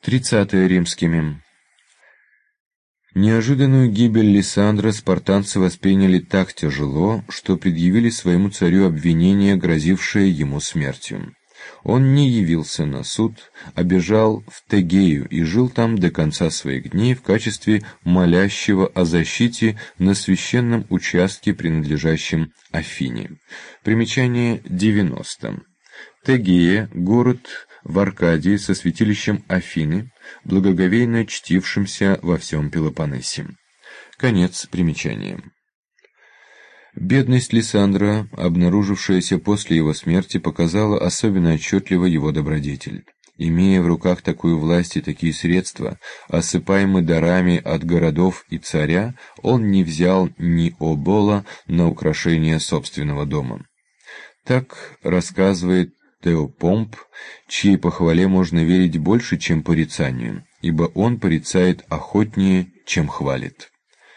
30 римскими. Неожиданную гибель Лисандра спартанцы восприняли так тяжело, что предъявили своему царю обвинение, грозившее ему смертью. Он не явился на суд, а бежал в Тегею и жил там до конца своих дней в качестве молящего о защите на священном участке, принадлежащем Афине. Примечание 90. Тегея — город в Аркадии со святилищем Афины, благоговейно чтившимся во всем Пелопоннесе. Конец примечания. Бедность Лисандра, обнаружившаяся после его смерти, показала особенно отчетливо его добродетель. Имея в руках такую власть и такие средства, осыпаемый дарами от городов и царя, он не взял ни обола на украшение собственного дома. Так рассказывает Теопомп, чьей похвале можно верить больше, чем порицанию, ибо он порицает охотнее, чем хвалит.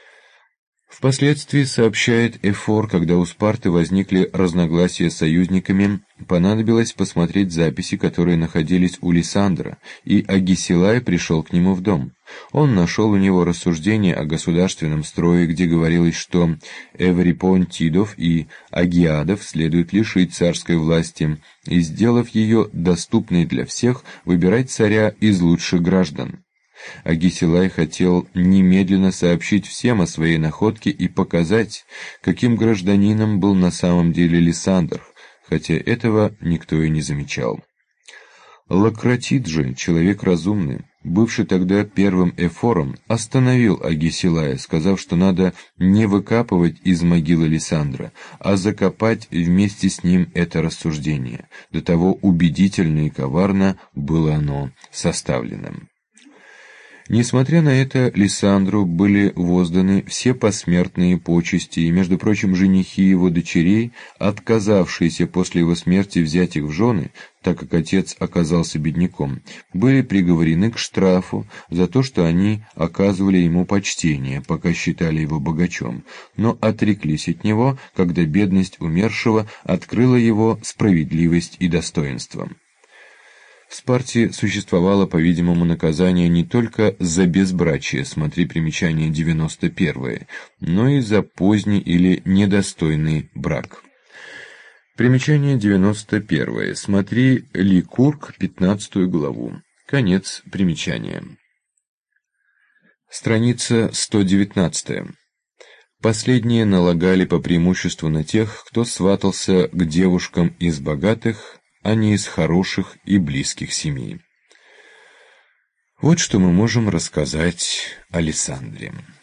Впоследствии, сообщает Эфор, когда у Спарты возникли разногласия с союзниками, понадобилось посмотреть записи, которые находились у Лисандра, и Агисилай пришел к нему в дом. Он нашел у него рассуждения о государственном строе, где говорилось, что Эврипонтидов и Агиадов следует лишить царской власти и, сделав ее доступной для всех, выбирать царя из лучших граждан. Агисилай хотел немедленно сообщить всем о своей находке и показать, каким гражданином был на самом деле Лисандр, хотя этого никто и не замечал. Лократид же, человек разумный, бывший тогда первым эфором, остановил Агисилая, сказав, что надо не выкапывать из могилы Лисандра, а закопать вместе с ним это рассуждение. До того убедительно и коварно было оно составлено. Несмотря на это, Лисандру были возданы все посмертные почести, и, между прочим, женихи его дочерей, отказавшиеся после его смерти взять их в жены, так как отец оказался бедняком, были приговорены к штрафу за то, что они оказывали ему почтение, пока считали его богачом, но отреклись от него, когда бедность умершего открыла его справедливость и достоинство. В Спарте существовало, по-видимому, наказание не только за безбрачие, смотри примечание 91, но и за поздний или недостойный брак. Примечание 91, смотри Ликург, 15 главу. Конец примечания. Страница 119. Последние налагали по преимуществу на тех, кто сватался к девушкам из богатых, а не из хороших и близких семей. Вот что мы можем рассказать о Лисандре.